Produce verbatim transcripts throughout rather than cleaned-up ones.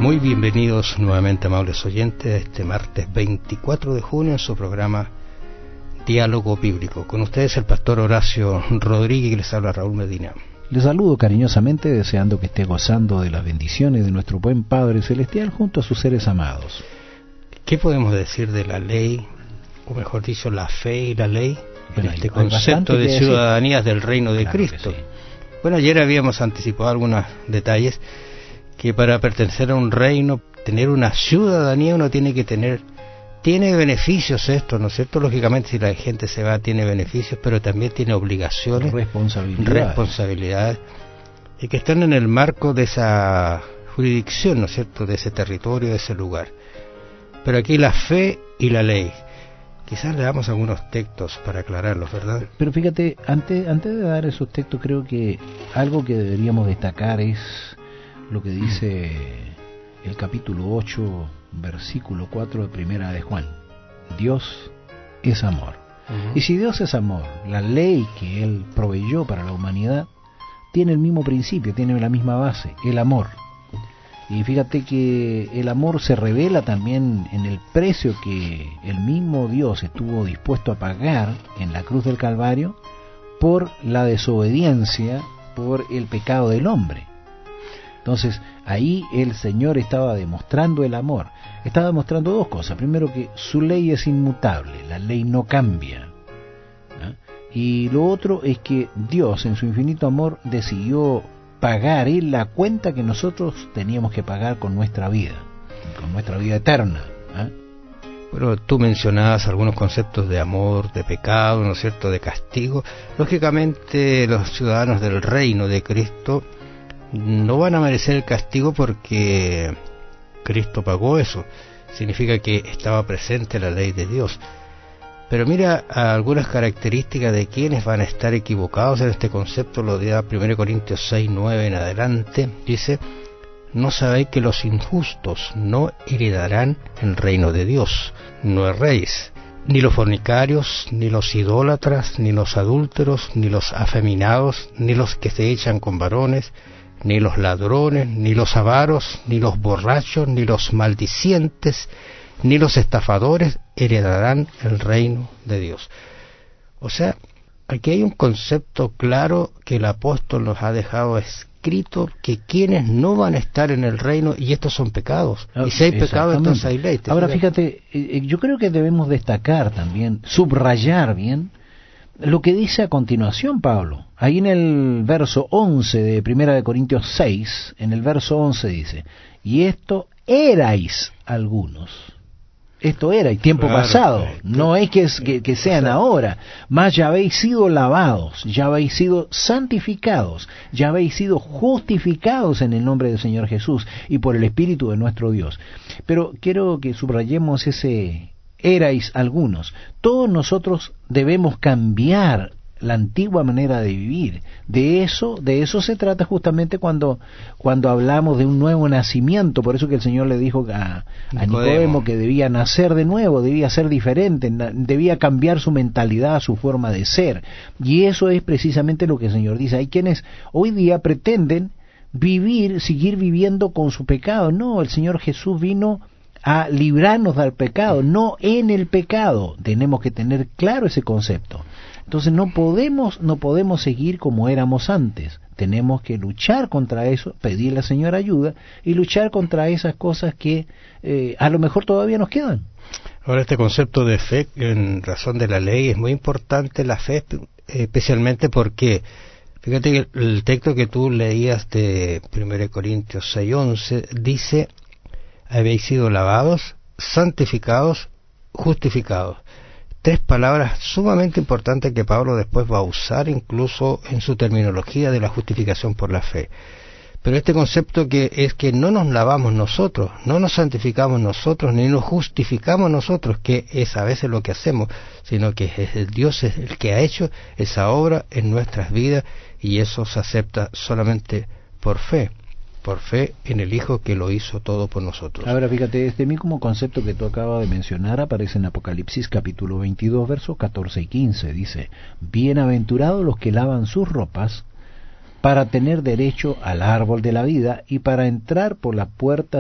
Muy bienvenidos nuevamente, amables oyentes, este martes veinticuatro de junio en su programa Diálogo Bíblico. Con ustedes el pastor Horacio Rodríguez y les habla Raúl Medina. Les saludo cariñosamente, deseando que esté gozando de las bendiciones de nuestro buen Padre Celestial junto a sus seres amados. ¿Qué podemos decir de la ley, o mejor dicho, la fe y la ley, Bueno, en este hay, concepto hay de ciudadanías del reino de claro Cristo? Sí. Bueno, ayer habíamos anticipado algunos detalles, que para pertenecer a un reino, tener una ciudadanía, uno tiene que tener, tiene beneficios esto, ¿no es cierto? Lógicamente, si la gente se va, tiene beneficios, pero también tiene obligaciones, responsabilidades, responsabilidades, y que están en el marco de esa jurisdicción, ¿no es cierto?, de ese territorio, de ese lugar. Pero aquí la fe y la ley. Quizás le damos algunos textos para aclararlos, ¿verdad? Pero fíjate, antes, antes de dar esos textos, creo que algo que deberíamos destacar es lo que dice el capítulo ocho, versículo cuatro de Primera de Juan. Dios es amor. Uh-huh. Y si Dios es amor, la ley que Él proveyó para la humanidad tiene el mismo principio, tiene la misma base, el amor. Y fíjate que el amor se revela también en el precio que el mismo Dios estuvo dispuesto a pagar en la cruz del Calvario por la desobediencia, por el pecado del hombre. Entonces, ahí el Señor estaba demostrando el amor. Estaba demostrando dos cosas. Primero, que su ley es inmutable, la ley no cambia, ¿no? Y lo otro es que Dios, en su infinito amor, decidió pagar Él la cuenta que nosotros teníamos que pagar con nuestra vida, con nuestra vida eterna, ¿eh? Bueno, tú mencionabas algunos conceptos de amor, de pecado, ¿no es cierto?, de castigo. Lógicamente, los ciudadanos del reino de Cristo no van a merecer el castigo porque Cristo pagó eso. Significa que estaba presente la ley de Dios. Pero mira algunas características de quienes van a estar equivocados en este concepto. Lo da primera Corintios seis, nueve en adelante. Dice: ¿no sabéis que los injustos no heredarán el reino de Dios? No erréis. Ni los fornicarios, ni los idólatras, ni los adúlteros, ni los afeminados, ni los que se echan con varones, ni los ladrones, ni los avaros, ni los borrachos, ni los maldicientes, ni los estafadores heredarán el reino de Dios. O sea, aquí hay un concepto claro que el apóstol nos ha dejado escrito, que quienes no van a estar en el reino, y estos son pecados. Y si hay pecado, entonces hay ley. Ahora fíjate, yo creo que debemos destacar también, subrayar bien lo que dice a continuación Pablo. Ahí en el verso once de Primera de Corintios seis, en el verso once dice: y esto erais algunos. Esto era, y tiempo claro, pasado, eh, no es que, es que, que sean ahora, mas ya habéis sido lavados, ya habéis sido santificados, ya habéis sido justificados en el nombre del Señor Jesús y por el Espíritu de nuestro Dios. Pero quiero que subrayemos ese erais algunos. Todos nosotros debemos cambiar la antigua manera de vivir. De eso, de eso se trata justamente cuando, cuando hablamos de un nuevo nacimiento. Por eso que el Señor le dijo a, a Nicodemo que debía nacer de nuevo, debía ser diferente, debía cambiar su mentalidad, su forma de ser. Y eso es precisamente lo que el Señor dice. Hay quienes hoy día pretenden vivir, seguir viviendo con su pecado. No, el Señor Jesús vino a librarnos del pecado, no en el pecado. Tenemos que tener claro ese concepto. Entonces no podemos, no podemos seguir como éramos antes. Tenemos que luchar contra eso, pedirle al Señor ayuda y luchar contra esas cosas que eh, a lo mejor todavía nos quedan. Ahora, este concepto de fe en razón de la ley es muy importante, la fe especialmente porque, fíjate que el texto que tú leías de primera Corintios seis, once dice: habéis sido lavados, santificados, justificados. Tres palabras sumamente importantes que Pablo después va a usar incluso en su terminología de la justificación por la fe. Pero este concepto que es que no nos lavamos nosotros, no nos santificamos nosotros, ni nos justificamos nosotros, que es a veces lo que hacemos, sino que es el Dios es el que ha hecho esa obra en nuestras vidas, y eso se acepta solamente por fe. por fe en el Hijo que lo hizo todo por nosotros. Ahora fíjate, este mismo concepto que tú acabas de mencionar aparece en Apocalipsis capítulo veintidós, versos catorce y quince. Dice: bienaventurados los que lavan sus ropas para tener derecho al árbol de la vida y para entrar por las puertas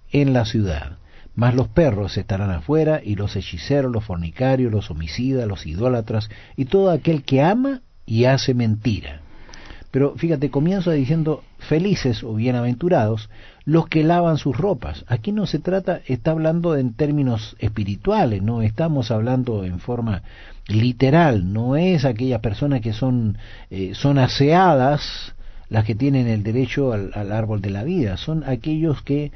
en la ciudad, mas los perros estarán afuera, y los hechiceros, los fornicarios, los homicidas, los idólatras, y todo aquel que ama y hace mentira. Pero fíjate, comienza diciendo felices o bienaventurados los que lavan sus ropas. Aquí no se trata, está hablando en términos espirituales, no estamos hablando en forma literal, no es aquellas personas que son, eh, son aseadas las que tienen el derecho al, al árbol de la vida, son aquellos que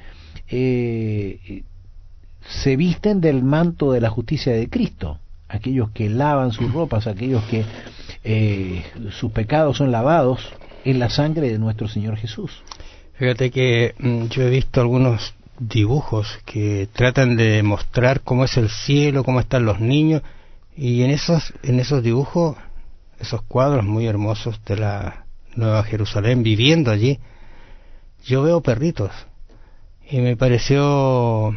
eh, se visten del manto de la justicia de Cristo, aquellos que lavan sus ropas, aquellos que eh, sus pecados son lavados en la sangre de nuestro Señor Jesús. Fíjate que mm, yo he visto algunos dibujos que tratan de mostrar cómo es el cielo, cómo están los niños, y en esos en esos dibujos, esos cuadros muy hermosos de la Nueva Jerusalén, viviendo allí, yo veo perritos, y me pareció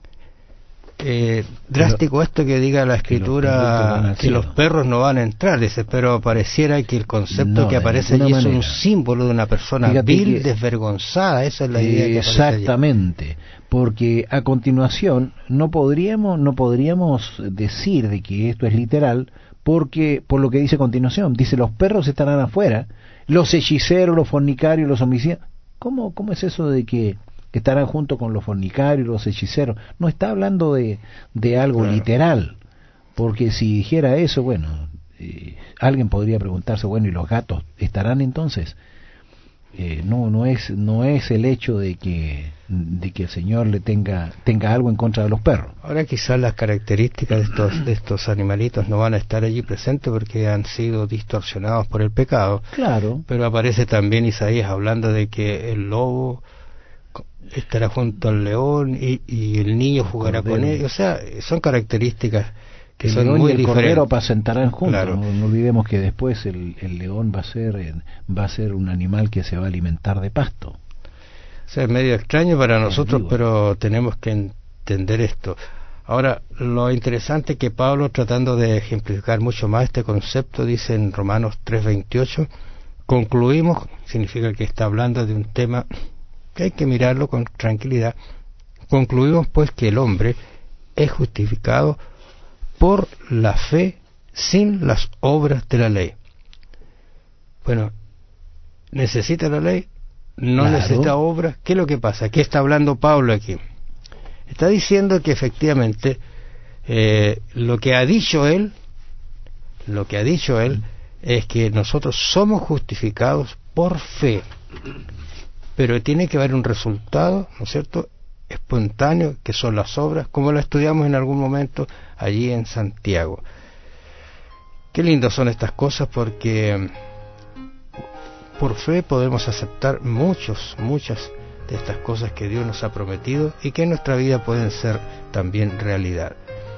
eh, drástico pero, esto que diga la escritura que los, que los perros no van a entrar, dice, pero pareciera que el concepto no, que aparece allí manera. es un símbolo de una persona Fíjate vil, que, desvergonzada, esa es la idea que aparece exactamente allí. Porque a continuación no podríamos no podríamos decir de que esto es literal, porque por lo que dice a continuación, dice los perros estarán afuera, los hechiceros, los fornicarios, los homicidas. ¿Cómo, cómo es eso de que que estarán junto con los fornicarios, los hechiceros? No está hablando de, de algo claro. literal, porque si dijera eso, bueno, eh, alguien podría preguntarse, bueno, ¿y los gatos estarán entonces? Eh, no, no es, no es el hecho de que, de que el Señor le tenga, tenga algo en contra de los perros. Ahora quizás las características de estos, de estos animalitos no van a estar allí presentes porque han sido distorsionados por el pecado. Claro. Pero aparece también Isaías hablando de que el lobo estará junto al león y, y el niño jugará con él. O sea, son características que el son león muy y el diferentes. Cordero apacentarán juntos. Claro. No, no olvidemos que después el, el león va a ser va a ser un animal que se va a alimentar de pasto. O sea, es medio extraño para nosotros, pero tenemos que entender esto. Ahora, lo interesante es que Pablo, tratando de ejemplificar mucho más este concepto, dice en Romanos tres veintiocho, concluimos, significa que está hablando de un tema que hay que mirarlo con tranquilidad. Concluimos pues que el hombre es justificado por la fe sin las obras de la ley. Bueno, ¿necesita la ley? No claro. necesita obras. ¿Qué es lo que pasa? ¿Qué está hablando Pablo aquí? Está diciendo que efectivamente eh, lo que ha dicho él, lo que ha dicho él es que nosotros somos justificados por fe, pero tiene que haber un resultado, ¿no es cierto?, espontáneo, que son las obras, como lo estudiamos en algún momento allí en Santiago. Qué lindas son estas cosas, porque por fe podemos aceptar muchos, muchas de estas cosas que Dios nos ha prometido y que en nuestra vida pueden ser también realidad.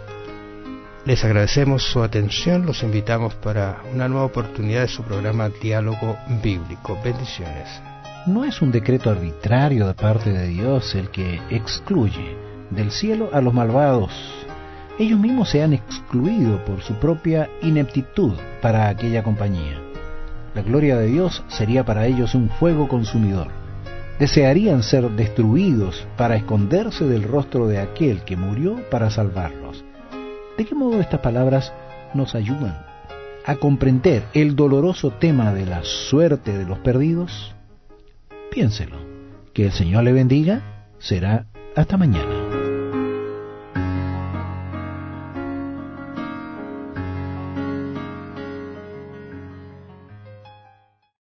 Les agradecemos su atención, los invitamos para una nueva oportunidad de su programa Diálogo Bíblico. Bendiciones. No es un decreto arbitrario de parte de Dios el que excluye del cielo a los malvados. Ellos mismos se han excluido por su propia ineptitud para aquella compañía. La gloria de Dios sería para ellos un fuego consumidor. Desearían ser destruidos para esconderse del rostro de aquel que murió para salvarlos. ¿De qué modo estas palabras nos ayudan a comprender el doloroso tema de la suerte de los perdidos? Piénselo. Que el Señor le bendiga. Será hasta mañana.